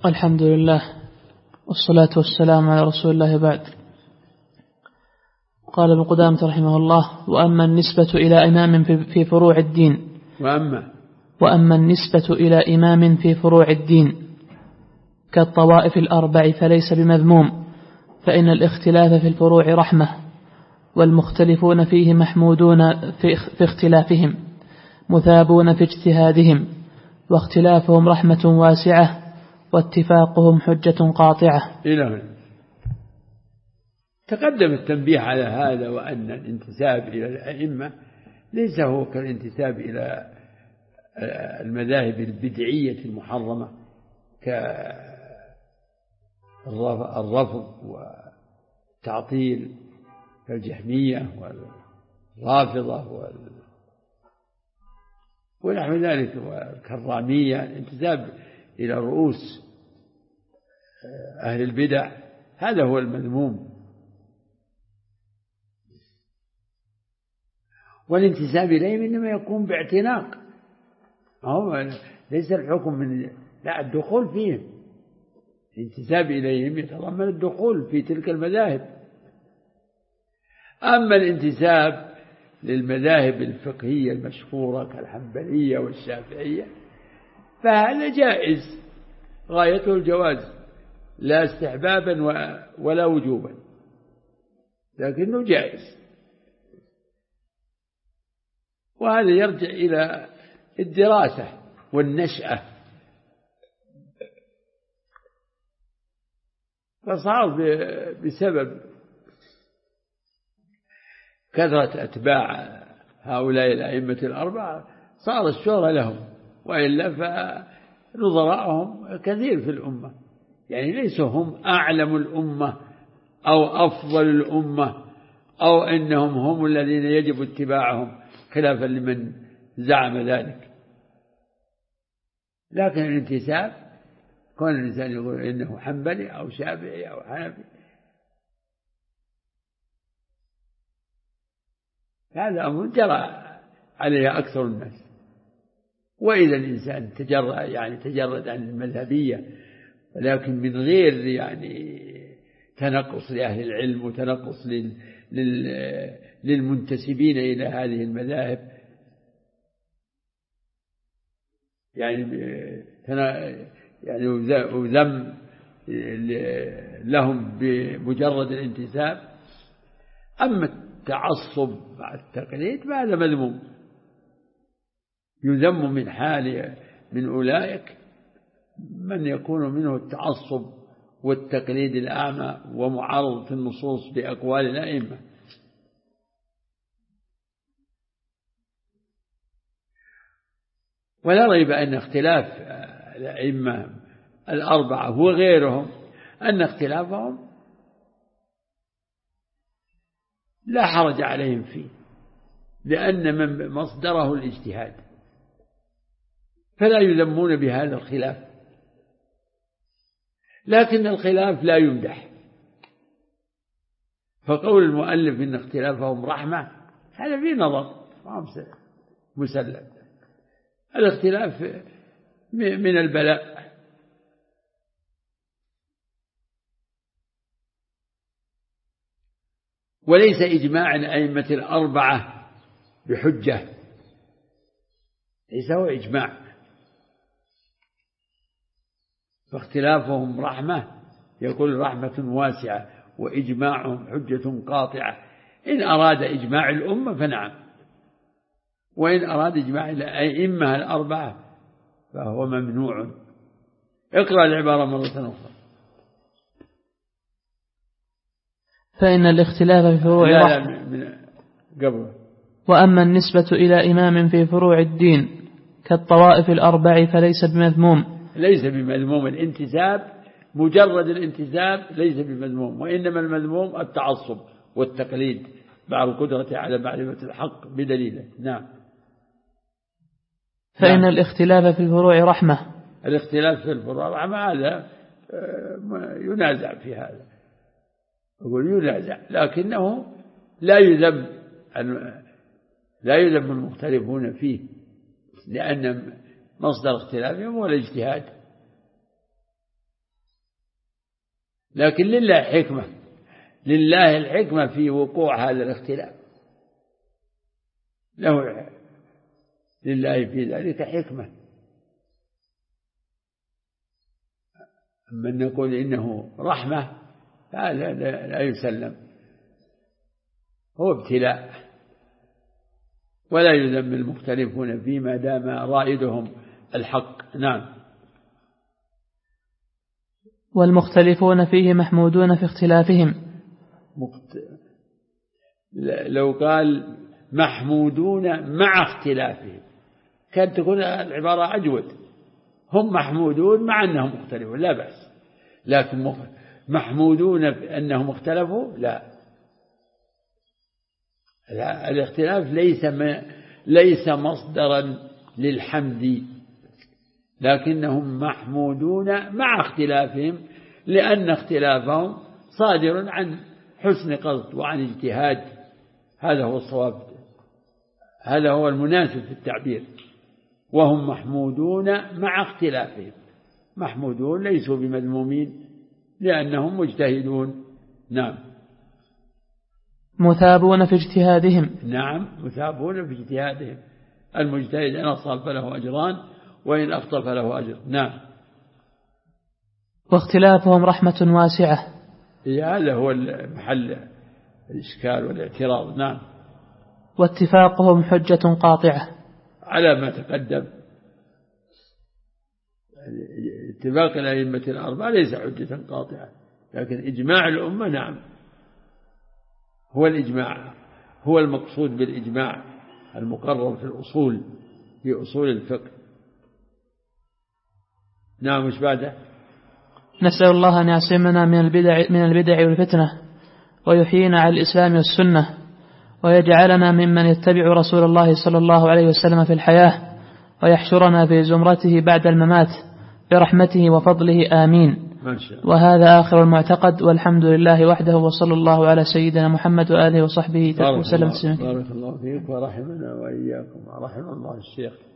الحمد لله والصلاة والسلام على رسول الله بعد. قال ابن قدامة رحمه الله: وأما النسبة إلى إمام في فروع الدين وأما النسبة إلى إمام في فروع الدين كالطوائف الأربع فليس بمذموم، فإن الاختلاف في الفروع رحمة، والمختلفون فيه محمودون في اختلافهم، مثابون في اجتهادهم، واختلافهم رحمة واسعة، واتفاقهم حجة قاطعة. تقدم التنبيه على هذا، وأن الانتساب إلى الأئمة ليس هو كالانتساب إلى المذاهب البدعية المحرمة كالرفض والتعطيل كالجهمية والرافضة ونحو ذلك والكرامية. الانتساب إلى رؤوس أهل البدع هذا هو المذموم. والانتساب إليهم إنما يكون باعتناق، ليس الحكم من الدخول فيهم. الانتساب إليهم يتضمن الدخول في تلك المذاهب. أما الانتساب للمذاهب الفقهية المشهورة كالحنبلية والشافعية فهذا جائز، غايته الجواز، لا استحبابا ولا وجوبا، لكنه جائز. وهذا يرجع إلى الدراسة والنشأة. فصار بسبب كثرة أتباع هؤلاء الأئمة الأربعة صار الشهرة لهم، وإلا فنظراءهم كثير في الأمة، يعني ليسوا هم أعلم الأمة أو أفضل الأمة أو إنهم هم الذين يجب اتباعهم خلافا لمن زعم ذلك. لكن الانتساب كون الإنسان يقول إنه حنبلي أو شافعي أو حنفي هذا أمر جرى عليه أكثر الناس. وإذا الإنسان تجرد عن المذهبية، ولكن من غير تنقص لأهل العلم وتنقص للمنتسبين إلى هذه المذاهب، وذم لهم بمجرد الانتساب. أما التعصب مع التقليد فهذا مذموم، يذم من أولئك من يكون منه التعصب والتقليد الأعمى ومعارضة النصوص بأقوال الأئمة. ولا ريب أن اختلاف الأئمة الأربعة وغيرهم أن اختلافهم لا حرج عليهم فيه، لأن من مصدره الاجتهاد، فلا يذمون بهذا الخلاف. لكن الخلاف لا يمدح، فقول المؤلف إن اختلافهم رحمة هذا فيه نظر، مسلم. الاختلاف من البلاء. وليس إجماع الأئمة الأربعة بحجة، ليس هو إجماع. فاختلافهم رحمة، يقول رحمة واسعة، وإجماعهم حجة قاطعة. إن أراد إجماع الأمة فنعم، وإن أراد إجماع الأئمة الأربعة فهو ممنوع. اقرأ العبارة مرة أخرى. فإن الاختلاف في فروع قبل. وأما النسبة إلى إمام في فروع الدين كالطوائف الأربع فليس بمذموم. ليس بمذموم. الانتساب مجرد الانتساب ليس بمذموم، وإنما المذموم التعصب والتقليد مع القدرة على معرفة الحق بدليله. نعم. فإن الاختلاف في الفروع رحمة. الاختلاف في الفروع رحمة، هذا ينازع في هذا، أقول ينازع، لكنه لا يذم المختلفون فيه، لأن مصدر اختلافهم هو الاجتهاد. لكن لله حكمة، لله الحكمة في وقوع هذا الاختلاف، لله في ذلك حكمة. أما أن نقول إنه رحمة هذا لا يسلم، هو ابتلاء، ولا يذم المختلفون فيه ما دام رائدهم الحق. نعم. والمختلفون فيه محمودون في اختلافهم. لو قال محمودون مع اختلافهم كانت تكون العبارة أجود، هم محمودون مع أنهم مختلفون لا بأس، لكن محمودون أنهم اختلفوا لا، الاختلاف ليس مصدرا للحمد، لكنهم محمودون مع اختلافهم، لأن اختلافهم صادر عن حسن قصد وعن اجتهاد، هذا هو الصواب، هذا هو المناسب في التعبير. وهم محمودون مع اختلافهم، محمودون ليسوا بمذمومين لأنهم مجتهدون. نعم. مثابون في اجتهادهم. نعم، مثابون في اجتهادهم، المجتهد إن أصاب فله أجران وإن أخطأ فله أجر. نعم. واختلافهم رحمة واسعة. هذا هو محل الإشكال والاعتراض. نعم. واتفاقهم حجة قاطعة على ما تقدم. اتفاق الأئمة الأربعة ليس حجة قاطعة، لكن إجماع الأمة نعم، هو الإجماع، هو المقصود بالإجماع المقرر في الأصول، في أصول الفقه. نعم. مش بعده؟ نسأل الله أن يعصمنا من البدع والفتنة، ويحيينا على الإسلام والسنة، ويجعلنا ممن يتبع رسول الله صلى الله عليه وسلم في الحياة، ويحشرنا في زمرته بعد الممات برحمته وفضله آمين. وهذا آخر المعتقد، والحمد لله وحده، وصلى الله على سيدنا محمد وآله وصحبه وسلم. بارك الله فيك ورحمنا وإياكم ورحم الله الشيخ.